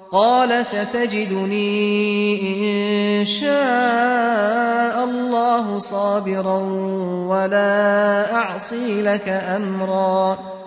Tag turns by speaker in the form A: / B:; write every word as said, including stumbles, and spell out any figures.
A: قال ستجدني إن شاء الله صابرا ولا أعصي لك أمرا